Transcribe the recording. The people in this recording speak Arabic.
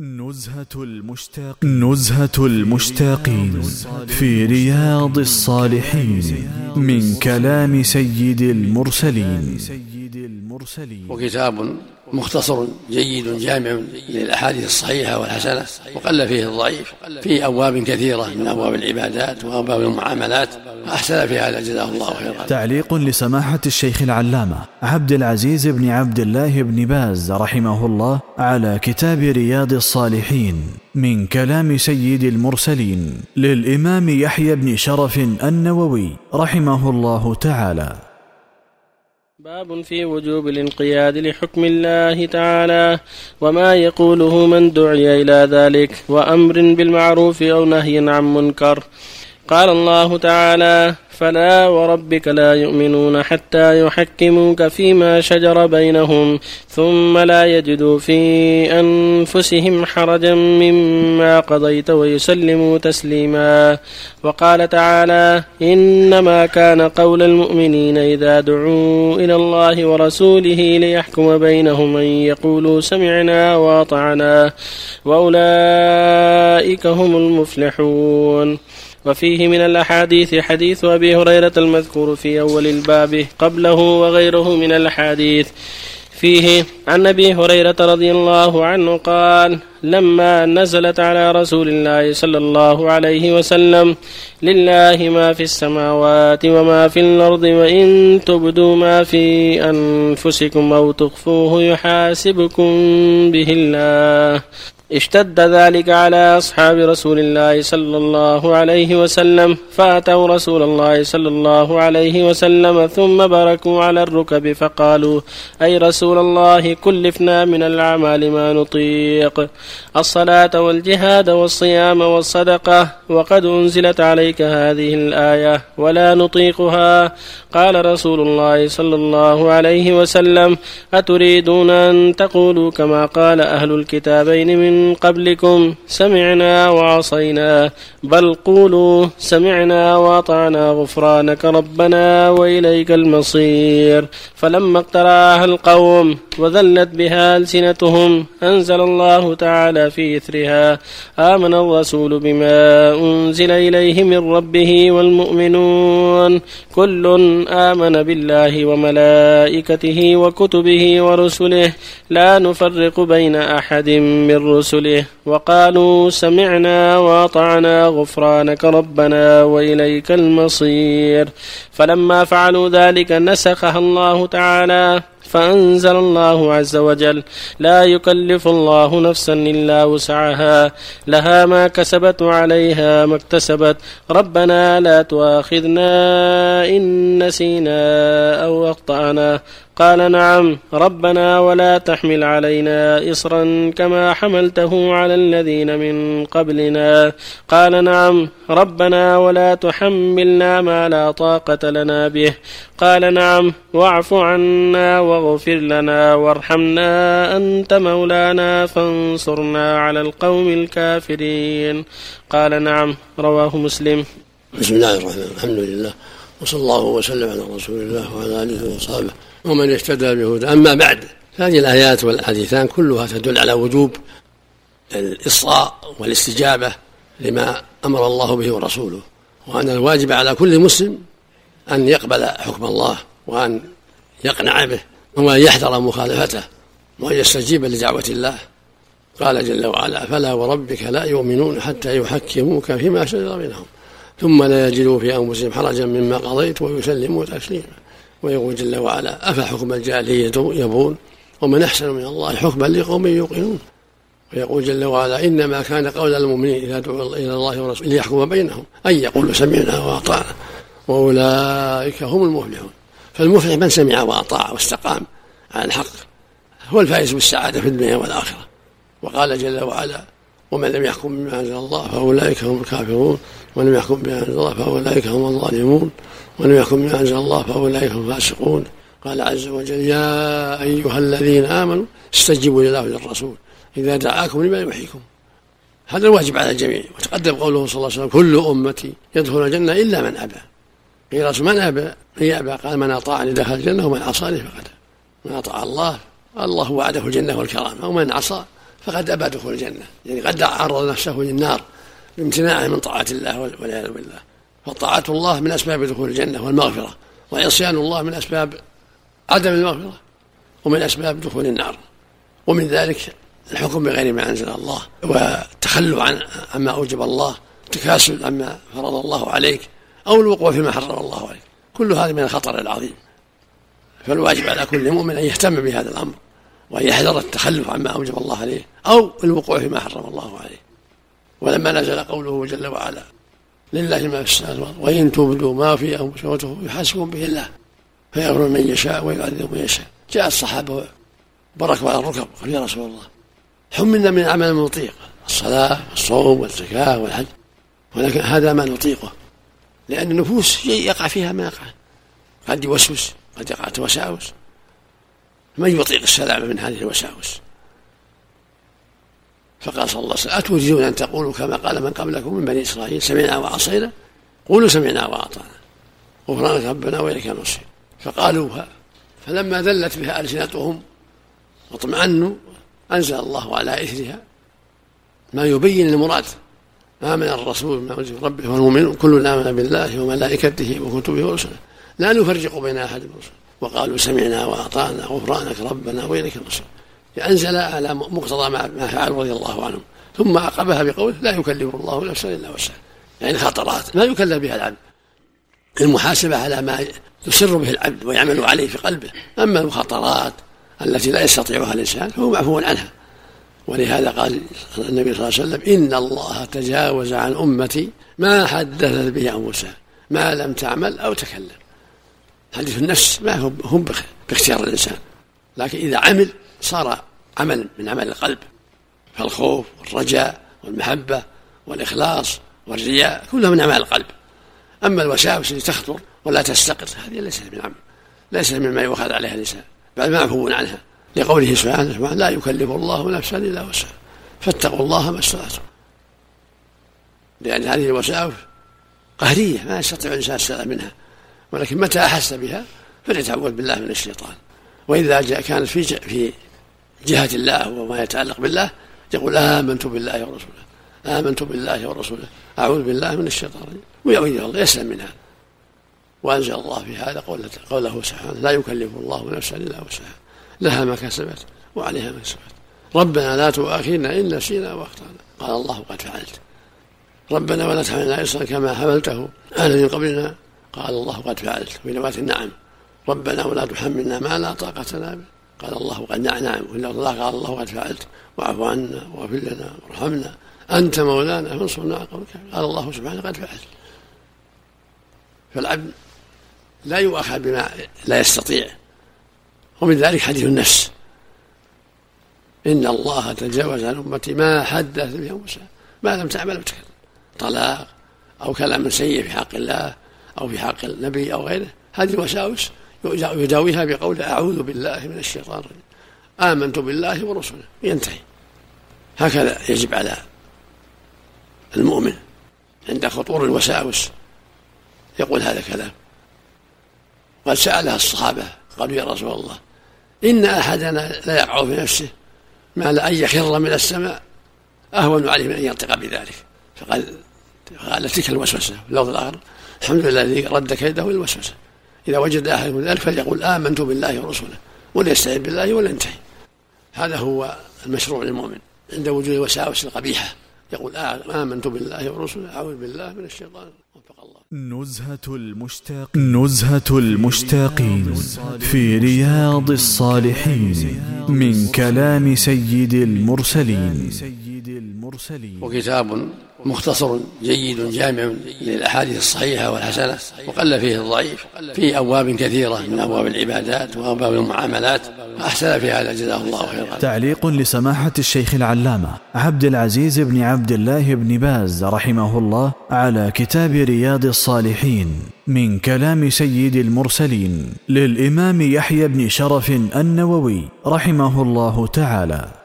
نزهة المشتاقين في رياض الصالحين من كلام سيد المرسلين. وكتاب مختصر جيد جامع للأحاديث الصحيحة والحسنة، وقل فيه الضعيف، في أبواب كثيرة من أبواب العبادات وأبواب المعاملات، أحسن في هذا جزاه الله خيرا. تعليق لسماحة الشيخ العلامة عبد العزيز بن عبد الله بن باز رحمه الله على كتاب رياض الصالحين من كلام سيد المرسلين للإمام يحيى بن شرف النووي رحمه الله تعالى. باب في وجوب الانقياد لحكم الله تعالى وما يقوله من دعي إلى ذلك، وأمر بالمعروف أو نهي عن منكر. قال الله تعالى: فلا وربك لا يؤمنون حتى يحكموك فيما شجر بينهم ثم لا يجدوا في أنفسهم حرجا مما قضيت ويسلموا تسليما. وقال تعالى: إنما كان قول المؤمنين إذا دعوا إلى الله ورسوله ليحكم بينهم أن يقولوا سمعنا وأطعنا وأولئك هم المفلحون. وفيه من الأحاديث حديث أبي هريرة المذكور في أول الباب قبله وغيره من الأحاديث. فيه عن أبي هريرة رضي الله عنه قال: لما نزلت على رسول الله صلى الله عليه وسلم: لله ما في السماوات وما في الأرض وإن تبدوا ما في أنفسكم أو تخفوه يحاسبكم به الله، اشتد ذلك على أصحاب رسول الله صلى الله عليه وسلم، فأتوا رسول الله صلى الله عليه وسلم ثم بركوا على الركب فقالوا: أي رسول الله، كلفنا من الأعمال ما نطيق، الصلاة والجهاد والصيام والصدقة، وقد أنزلت عليك هذه الآية ولا نطيقها. قال رسول الله صلى الله عليه وسلم: أتريدون أن تقولوا كما قال أهل الكتابين من قبلكم: سمعنا وعصينا، بل قولوا سمعنا وأطعنا غفرانك ربنا وإليك المصير. فلما اقترعها القوم وذلت بها ألسنتهم أنزل الله تعالى في إثرها: آمن الرسول بما أنزل إليه من ربه والمؤمنون كل آمن بالله وملائكته وكتبه ورسله لا نفرق بين أحد من رسله، وقالوا سمعنا وأطعنا غفرانك ربنا وإليك المصير. فلما فعلوا ذلك نسخها الله تعالى، فأنزل الله عز وجل: لا يكلف الله نفسا إلا وسعها، لها ما كسبت وعليها ما اكتسبت، ربنا لا تؤاخذنا إن نسينا أو أخطأنا. قال: نعم ربنا، ولا تحمل علينا إصرا كما حملته على الذين من قبلنا. قال: نعم ربنا، ولا تحملنا ما لا طاقة لنا به. قال: نعم، واعف عنا واغفر لنا وارحمنا أنت مولانا فانصرنا على القوم الكافرين. قال: نعم. رواه مسلم. بسم الله الرحمن الرحيم، الحمد لله، وصلى الله وسلم على رسول الله وعلى آله وصحبه ومن اهتدى بهدى. أما بعد، هذه الآيات والحديثان كلها تدل على وجوب الإصغاء والاستجابة لما أمر الله به ورسوله، وأن الواجب على كل مسلم أن يقبل حكم الله وأن يقنع به وأن يحذر مخالفته وأن يستجيب لدعوة الله. قال جل وعلا: فلا وربك لا يؤمنون حتى يحكموك فيما شجر بينهم ثم لا يجدوا في أنفسهم حرجا مما قضيت ويسلموا تسليما. ويقول جل وعلا: أفحكم الجاهلية يبغون ومن أحسن من الله حكما لقوم يوقنون. ويقول جل وعلا: إنما كان قول المؤمنين إذا دعوا إلى الله ورسوله ليحكم بينهم أن يقولوا سمعنا وأطعنا وأولئك هم المفلحون. فالمفلح من سمع وأطاع واستقام على الحق، هو الفائز بالسعادة في الدنيا والآخرة. وقال جل وعلا: ومن لم يحكم بما أنزل الله فأولئك هم الكافرون، ومن لم يحكم بما أنزل الله فأولئك هم الظالمون، ومن لم يحكم بما أنزل الله فأولئك هم الفاسقون. قال عز وجل: يا أيها الذين آمنوا استجيبوا لله وللرسول إذا دعاكم لما يحييكم. هذا الواجب على الجميع. وتقدم قوله صلى الله عليه وسلم: كل أمتي يدخل الجنة إلا من أبى. قيل: من أبى؟ من يأبى؟ قال: من أطاعني دخل الجنة ومن عصاني فقد. من أطاع الله، الله وعده الجنة والكرامة، ومن عصى فقد أبى دخول الجنة، يعني قد عرض نفسه للنار بامتناعه من طاعة الله والعياذ بالله. فطاعة الله من أسباب دخول الجنة والمغفرة، وعصيان الله من أسباب عدم المغفرة ومن أسباب دخول النار. ومن ذلك الحكم بغير ما أنزل الله، والتخلف عما أوجب الله، التكاسل عما فرض الله عليك، أو الوقوع فيما حرم الله عليك. كل هذا من الخطر العظيم. فالواجب على كل مؤمن أن يهتم بهذا الأمر، وأن يحذر التخلف عما أوجب الله عليه أو الوقوع فيما حرم الله عليه. ولما نزل قوله جل وعلا: لله ما في السماوات والأرض وإن تبدوا ما في أنفسكم يحاسبكم به الله فيغفر من يشاء ويعذب من يشاء. جاء الصحابة بركوا على الركب: قال: يا رسول الله، حملنا من أعمال ما نطيق، الصلاة والصوم والزكاة والحج، ولكن هذا ما نطيقه، لأن النفوس يقع فيها ما يقع، قد يوسوس، قد يقع وساوس، من يطيق السلامة من هذه الوساوس؟ فقال صلى الله عليه وسلم: أتريدون أن تقولوا كما قال من قبلكم من بني إسرائيل سمعنا وعصينا؟ قولوا سمعنا وأطعنا غفرانك ربنا وإليك المصير. فقالوها، فلما ذلت بها ألسنتهم واطمأنوا أنزل الله على إثرها ما يبين المراد: آمن الرسول بما أنزل من ربه والمؤمنون كل آمن بالله وملائكته وكتبه ورسله لا نفرق بين أحد من رسله وقالوا سمعنا وأطعنا غفرانك ربنا وإليك المصير. فأنزل على مقتضى ما فعل رضي الله عنهم، ثم عقبها بقوله: لا يكلف الله نفسا إلا وسعها. يعني خطرات ما يكلف بها العبد، المحاسبة على ما يسر به العبد ويعمل عليه في قلبه. أما المخاطرات التي لا يستطيعها الإنسان فهو معفو عنها. ولهذا قال النبي صلى الله عليه وسلم: إن الله تجاوز عن أمتي ما حدثت به أنفسها ما لم تعمل أو تكلم. حديث النفس ما هو باختيار الإنسان، لكن إذا عمل صار عمل من عمل القلب، فالخوف والرجاء والمحبة والإخلاص والرياء كلها من أعمال القلب. أما الوساوس التي تخطر ولا تستقر هذه ليست من عمل، ليست مما يؤخذ عليها الإنسان، بل معفو عنها، لقوله سبحانه: لا يكلف الله نفسا إلا وسعها فاتقوا الله ما استطعتم. لأن هذه الوساوس قهرية ما يستطيع الإنسان السلام منها، ولكن متى أحس بها فليتعوذ بالله من الشيطان. وإذا كانت في جهة الله وما يتعلق بالله يقول: آمنت بالله ورسوله، آمنت بالله ورسوله، أعوذ بالله من الشيطان الرجيم، ويعوذ الله يسلم منها. وأنزل الله في هذا قوله سبحانه: لا يكلف الله نفسا إلا وسعها لها ما كسبت وعليها ما كسبت ربنا لا تؤاخذنا إن نسينا وأخطأنا قال الله قد فعلت ربنا ولا تحملنا إصرا كما حملته على من قبلنا قال الله قد فعلت. في رواية نعم ربنا ولا تحملنا ما لا طاقة لنا به قال الله قد نعم. وفي الله قال الله قد فعلت واعف عنا واغفر لنا وارحمنا أنت مولانا فانصرنا على القوم الكافرين قال الله سبحانه قد فعلت. فالعبد لا يؤاخذ بما لا يستطيع. ومن ذلك حديث النفس: إن الله تجاوز عن أمتي ما حدث به أنفسها ما لم تعمل وتكلم، طلاق أو كلام سيء في حق الله أو في حق النبي أو غيره. هذه الوساوس يداويها بقول أعوذ بالله من الشيطان الرجيم آمنت بالله ورسوله ينتهي. هكذا يجب على المؤمن عند خطور الوساوس يقول هذا الكلام. قد سألها الصحابة قالوا: يا رسول الله إن أحدنا لا يقع في نفسه ما لأن يخر من السماء أهون عليه من أن ينطق بذلك. فقال تلك الوسوسة. اللفظ الآخر: الحمد لله الذي رد كيده الوسوسة. إذا وجد أحد من ذلك فليقول آمنت بالله ورسوله وليستعذ بالله ولا ينتهي. هذا هو المشروع للمؤمن عند وجود الوساوس القبيحة يقول آمنت بالله ورسوله أعوذ بالله من الشيطان. وفق الله. نزهة المشتاقين في رياض الصالحين من كلام سيد المرسلين. وكتاب مختصر جيد جامع للأحاديث الصحيحة والحسنة وقل فيه الضعيف في أبواب كثيرة من أبواب العبادات وأبواب المعاملات أحسن في هذا جزاه الله خيرا. تعليق لسماحة الشيخ العلامة عبد العزيز بن عبد الله بن باز رحمه الله على كتاب رياض الصالحين من كلام سيد المرسلين للإمام يحيى بن شرف النووي رحمه الله تعالى.